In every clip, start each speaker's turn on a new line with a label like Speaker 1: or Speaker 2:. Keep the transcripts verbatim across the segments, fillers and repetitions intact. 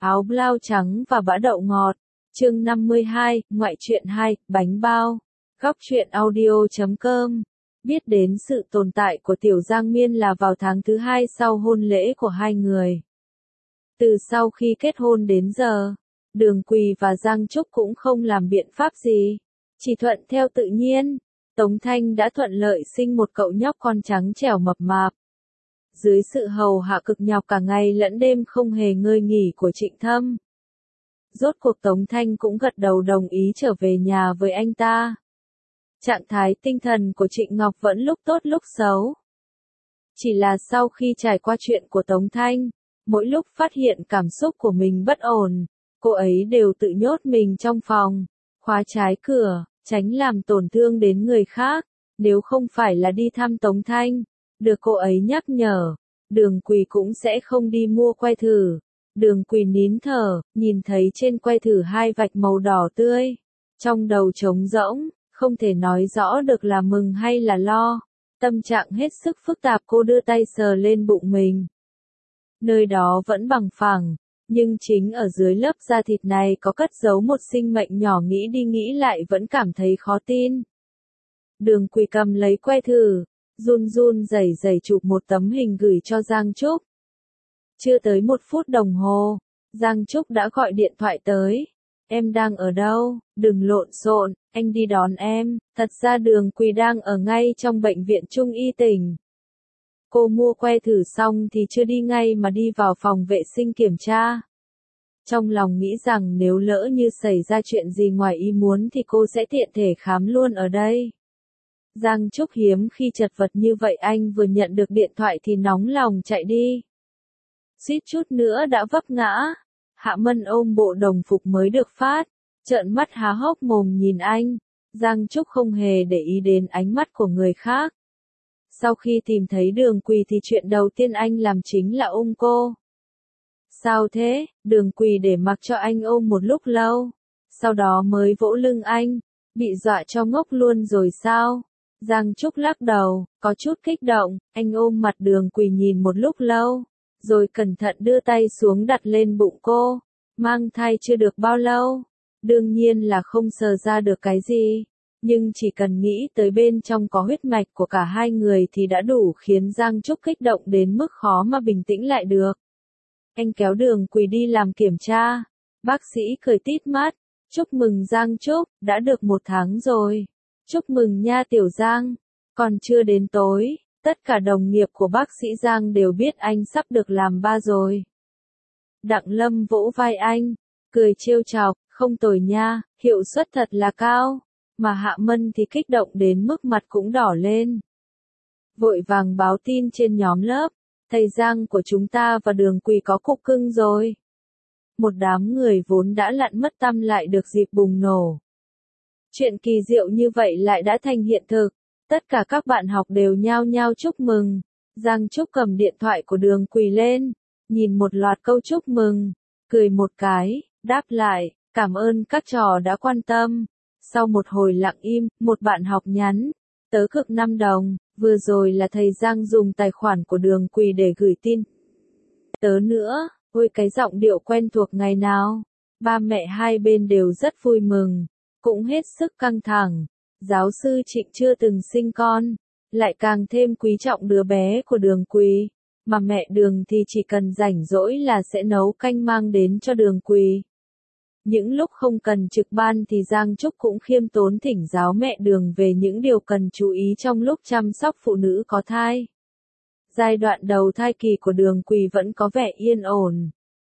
Speaker 1: áo blau trắng và bã đậu ngọt. Chương năm mươi hai, ngoại truyện hai, bánh bao. Góc truyện audio chấm com. Biết đến sự tồn tại của Tiểu Giang Miên là vào tháng thứ hai sau hôn lễ của hai người. Từ sau khi kết hôn đến giờ, Đường Quỳ và Giang Trúc cũng không làm biện pháp gì, chỉ thuận theo tự nhiên. Tống Thanh đã thuận lợi sinh một cậu nhóc con trắng trẻo mập mạp. Dưới sự hầu hạ cực nhọc cả ngày lẫn đêm không hề ngơi nghỉ của Trịnh Thâm, rốt cuộc Tống Thanh cũng gật đầu đồng ý trở về nhà với anh ta. Trạng thái tinh thần của Trịnh Ngọc vẫn lúc tốt lúc xấu. Chỉ là sau khi trải qua chuyện của Tống Thanh, mỗi lúc phát hiện cảm xúc của mình bất ổn, cô ấy đều tự nhốt mình trong phòng, khóa trái cửa, tránh làm tổn thương đến người khác. Nếu không phải là đi thăm Tống Thanh, được cô ấy nhắc nhở, Đường Quỳ cũng sẽ không đi mua que thử. Đường Quỳ nín thở, nhìn thấy trên que thử hai vạch màu đỏ tươi. Trong đầu trống rỗng, không thể nói rõ được là mừng hay là lo. Tâm trạng hết sức phức tạp, cô đưa tay sờ lên bụng mình. Nơi đó vẫn bằng phẳng, nhưng chính ở dưới lớp da thịt này có cất giấu một sinh mệnh nhỏ, nghĩ đi nghĩ lại vẫn cảm thấy khó tin. Đường Quỳ cầm lấy que thử, run run rẩy rẩy chụp một tấm hình gửi cho Giang Trúc. Chưa tới một phút đồng hồ, Giang Trúc đã gọi điện thoại tới. Em đang ở đâu? Đừng lộn xộn, anh đi đón em. Thật ra Đường Quỳ đang ở ngay trong bệnh viện Trung y tỉnh. Cô mua que thử xong thì chưa đi ngay mà đi vào phòng vệ sinh kiểm tra. Trong lòng nghĩ rằng nếu lỡ như xảy ra chuyện gì ngoài ý muốn thì cô sẽ tiện thể khám luôn ở đây. Giang Trúc hiếm khi chật vật như vậy, anh vừa nhận được điện thoại thì nóng lòng chạy đi. Suýt chút nữa đã vấp ngã. Hạ Mân ôm bộ đồng phục mới được phát, trợn mắt há hốc mồm nhìn anh. Giang Trúc không hề để ý đến ánh mắt của người khác. Sau khi tìm thấy Đường Quỳ thì chuyện đầu tiên anh làm chính là ôm cô. Sao thế? Đường Quỳ để mặc cho anh ôm một lúc lâu, sau đó mới vỗ lưng anh. Bị dọa cho ngốc luôn rồi sao? Giang Trúc lắc đầu, có chút kích động. Anh ôm mặt Đường Quỳ nhìn một lúc lâu, rồi cẩn thận đưa tay xuống đặt lên bụng cô. Mang thai chưa được bao lâu, đương nhiên là không sờ ra được cái gì, nhưng chỉ cần nghĩ tới bên trong có huyết mạch của cả hai người thì đã đủ khiến Giang Trúc kích động đến mức khó mà bình tĩnh lại được. Anh kéo Đường Quỳ đi làm kiểm tra. Bác sĩ cười tít mắt. Chúc mừng Giang Trúc, đã được một tháng rồi. Chúc mừng nha Tiểu Giang. Còn chưa đến tối, tất cả đồng nghiệp của bác sĩ Giang đều biết anh sắp được làm ba rồi. Đặng Lâm vỗ vai anh, cười trêu chọc, không tồi nha, hiệu suất thật là cao. Mà Hạ Mân thì kích động đến mức mặt cũng đỏ lên. Vội vàng báo tin trên nhóm lớp, thầy Giang của chúng ta và Đường Quỳ có cục cưng rồi. Một đám người vốn đã lặn mất tăm lại được dịp bùng nổ. Chuyện kỳ diệu như vậy lại đã thành hiện thực. Tất cả các bạn học đều nhao nhao chúc mừng. Giang Trúc cầm điện thoại của Đường Quỳ lên, nhìn một loạt câu chúc mừng, cười một cái, đáp lại, cảm ơn các trò đã quan tâm. Sau một hồi lặng im, một bạn học nhắn, tớ cực năm đồng, vừa rồi là thầy Giang dùng tài khoản của Đường Quỳ để gửi tin. Tớ nữa, ôi cái giọng điệu quen thuộc ngày nào. Ba mẹ hai bên đều rất vui mừng, cũng hết sức căng thẳng. Giáo sư Trịnh chưa từng sinh con, lại càng thêm quý trọng đứa bé của Đường Quỳ, mà mẹ Đường thì chỉ cần rảnh rỗi là sẽ nấu canh mang đến cho Đường Quỳ. Những lúc không cần trực ban thì Giang Trúc cũng khiêm tốn thỉnh giáo mẹ Đường về những điều cần chú ý trong lúc chăm sóc phụ nữ có thai. Giai đoạn đầu thai kỳ của Đường Quỳ vẫn có vẻ yên ổn.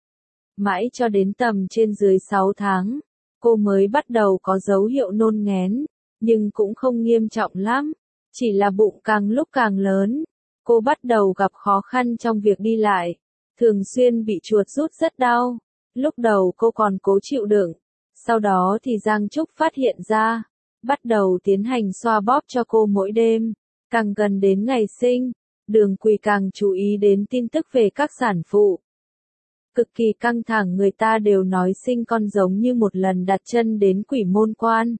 Speaker 1: Mãi cho đến tầm trên dưới sáu tháng, cô mới bắt đầu có dấu hiệu nôn nghén, nhưng cũng không nghiêm trọng lắm, chỉ là bụng càng lúc càng lớn. Cô bắt đầu gặp khó khăn trong việc đi lại, thường xuyên bị chuột rút rất đau. Lúc đầu cô còn cố chịu đựng, sau đó thì Giang Trúc phát hiện ra, bắt đầu tiến hành xoa bóp cho cô mỗi đêm. Càng gần đến ngày sinh, Đường Quỳ càng chú ý đến tin tức về các sản phụ. Cực kỳ căng thẳng, người ta đều nói sinh con giống như một lần đặt chân đến quỷ môn quan.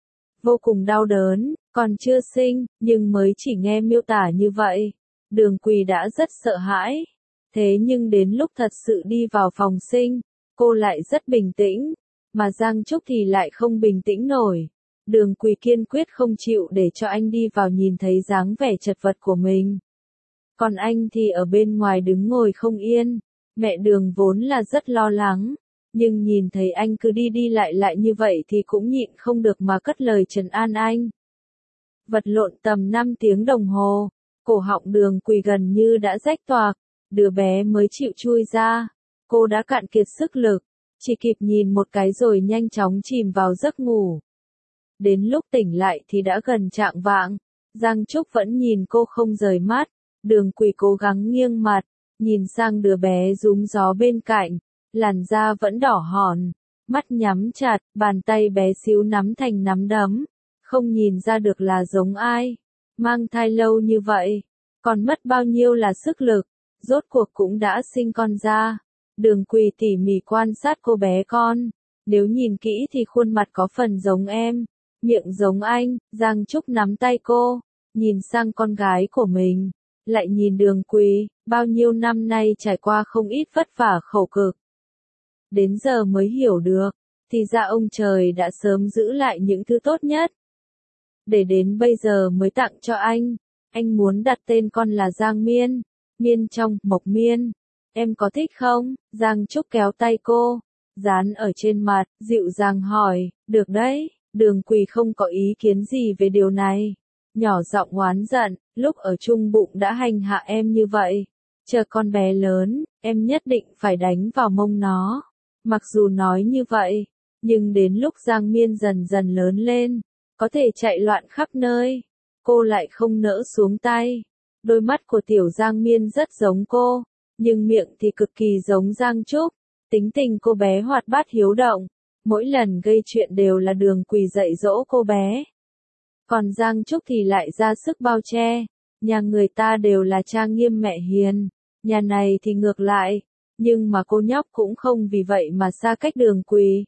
Speaker 1: Vô cùng đau đớn, còn chưa sinh, nhưng mới chỉ nghe miêu tả như vậy, Đường Quỳ đã rất sợ hãi. Thế nhưng đến lúc thật sự đi vào phòng sinh, cô lại rất bình tĩnh, mà Giang Trúc thì lại không bình tĩnh nổi. Đường Quỳ kiên quyết không chịu để cho anh đi vào nhìn thấy dáng vẻ chật vật của mình. Còn anh thì ở bên ngoài đứng ngồi không yên. Mẹ Đường vốn là rất lo lắng, nhưng nhìn thấy anh cứ đi đi lại lại như vậy thì cũng nhịn không được mà cất lời trấn an anh. Vật lộn tầm năm tiếng đồng hồ, cổ họng Đường Quỳ gần như đã rách toạc, đứa bé mới chịu chui ra. Cô đã cạn kiệt sức lực, chỉ kịp nhìn một cái rồi nhanh chóng chìm vào giấc ngủ. Đến lúc tỉnh lại thì đã gần chạng vạng, Giang Trúc vẫn nhìn cô không rời mắt. Đường Quỳ cố gắng nghiêng mặt, nhìn sang đứa bé rúm gió bên cạnh, làn da vẫn đỏ hòn, mắt nhắm chặt, bàn tay bé xíu nắm thành nắm đấm, không nhìn ra được là giống ai. Mang thai lâu như vậy, còn mất bao nhiêu là sức lực, rốt cuộc cũng đã sinh con ra. Đường Quỳ tỉ mỉ quan sát cô bé con, nếu nhìn kỹ thì khuôn mặt có phần giống em, miệng giống anh. Giang Trúc nắm tay cô, nhìn sang con gái của mình, lại nhìn Đường Quỳ, bao nhiêu năm nay trải qua không ít vất vả khổ cực. Đến giờ mới hiểu được, thì ra ông trời đã sớm giữ lại những thứ tốt nhất. Để đến bây giờ mới tặng cho anh, anh muốn đặt tên con là Giang Miên, Miên trong, Mộc Miên. Em có thích không? Giang Trúc kéo tay cô, dán ở trên mặt, dịu dàng hỏi, được đấy. Đường Quỳ không có ý kiến gì về điều này. Nhỏ giọng oán giận, lúc ở chung bụng đã hành hạ em như vậy. Chờ con bé lớn, em nhất định phải đánh vào mông nó. Mặc dù nói như vậy, nhưng đến lúc Giang Miên dần dần lớn lên, có thể chạy loạn khắp nơi, cô lại không nỡ xuống tay. Đôi mắt của tiểu Giang Miên rất giống cô, nhưng miệng thì cực kỳ giống Giang Trúc. Tính tình cô bé hoạt bát hiếu động, mỗi lần gây chuyện đều là Đường Quỳ dạy dỗ cô bé. Còn Giang Trúc thì lại ra sức bao che, nhà người ta đều là trang nghiêm mẹ hiền, nhà này thì ngược lại, nhưng mà cô nhóc cũng không vì vậy mà xa cách Đường Quỳ.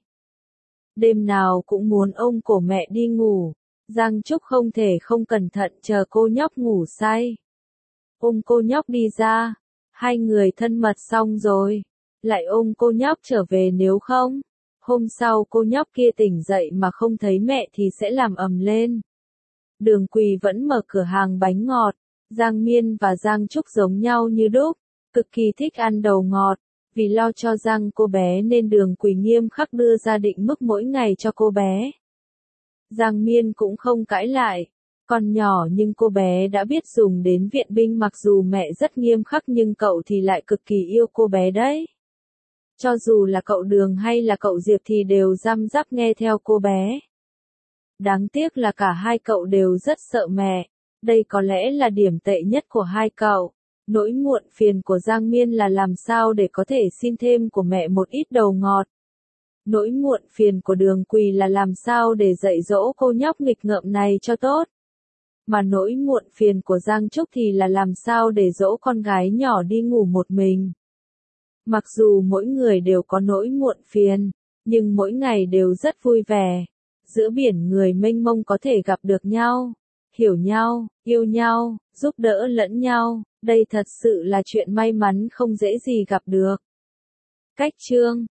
Speaker 1: Đêm nào cũng muốn ôm cổ mẹ đi ngủ, Giang Trúc không thể không cẩn thận chờ cô nhóc ngủ say. Ôm cô nhóc đi ra, hai người thân mật xong rồi, lại ôm cô nhóc trở về, nếu không, hôm sau cô nhóc kia tỉnh dậy mà không thấy mẹ thì sẽ làm ầm lên. Đường Quỳ vẫn mở cửa hàng bánh ngọt, Giang Miên và Giang Trúc giống nhau như đúc, cực kỳ thích ăn đầu ngọt. Vì lo cho răng cô bé nên Đường Quỳ nghiêm khắc đưa ra định mức mỗi ngày cho cô bé. Giang Miên cũng không cãi lại, còn nhỏ nhưng cô bé đã biết dùng đến viện binh, mặc dù mẹ rất nghiêm khắc nhưng cậu thì lại cực kỳ yêu cô bé đấy. Cho dù là cậu Đường hay là cậu Diệp thì đều răm rắp nghe theo cô bé. Đáng tiếc là cả hai cậu đều rất sợ mẹ, đây có lẽ là điểm tệ nhất của hai cậu. Nỗi muộn phiền của Giang Miên là làm sao để có thể xin thêm của mẹ một ít đầu ngọt. Nỗi muộn phiền của Đường Quỳ là làm sao để dạy dỗ cô nhóc nghịch ngợm này cho tốt. Mà nỗi muộn phiền của Giang Trúc thì là làm sao để dỗ con gái nhỏ đi ngủ một mình. Mặc dù mỗi người đều có nỗi muộn phiền, nhưng mỗi ngày đều rất vui vẻ. Giữa biển người mênh mông có thể gặp được nhau, hiểu nhau, yêu nhau, giúp đỡ lẫn nhau. Đây thật sự là chuyện may mắn không dễ gì gặp được. Cách chương